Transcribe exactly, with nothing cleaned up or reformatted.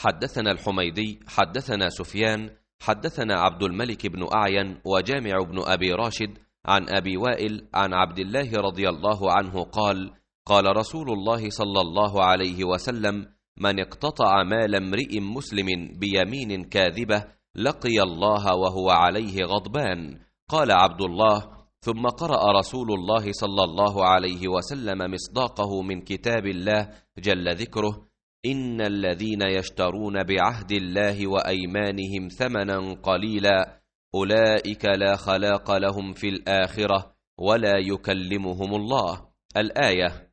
حدثنا الحميدي حدثنا سفيان حدثنا عبد الملك بن أعين وجامع بن أبي راشد عن أبي وائل عن عبد الله رضي الله عنه قال: قال رسول الله صلى الله عليه وسلم: من اقتطع مال امرئ مسلم بيمين كاذبة لقي الله وهو عليه غضبان. قال عبد الله: ثم قرأ رسول الله صلى الله عليه وسلم مصداقه من كتاب الله جل ذكره: إن الذين يشترون بعهد الله وأيمانهم ثمنا قليلا أولئك لا خلاق لهم في الآخرة ولا يكلمهم الله. الآية.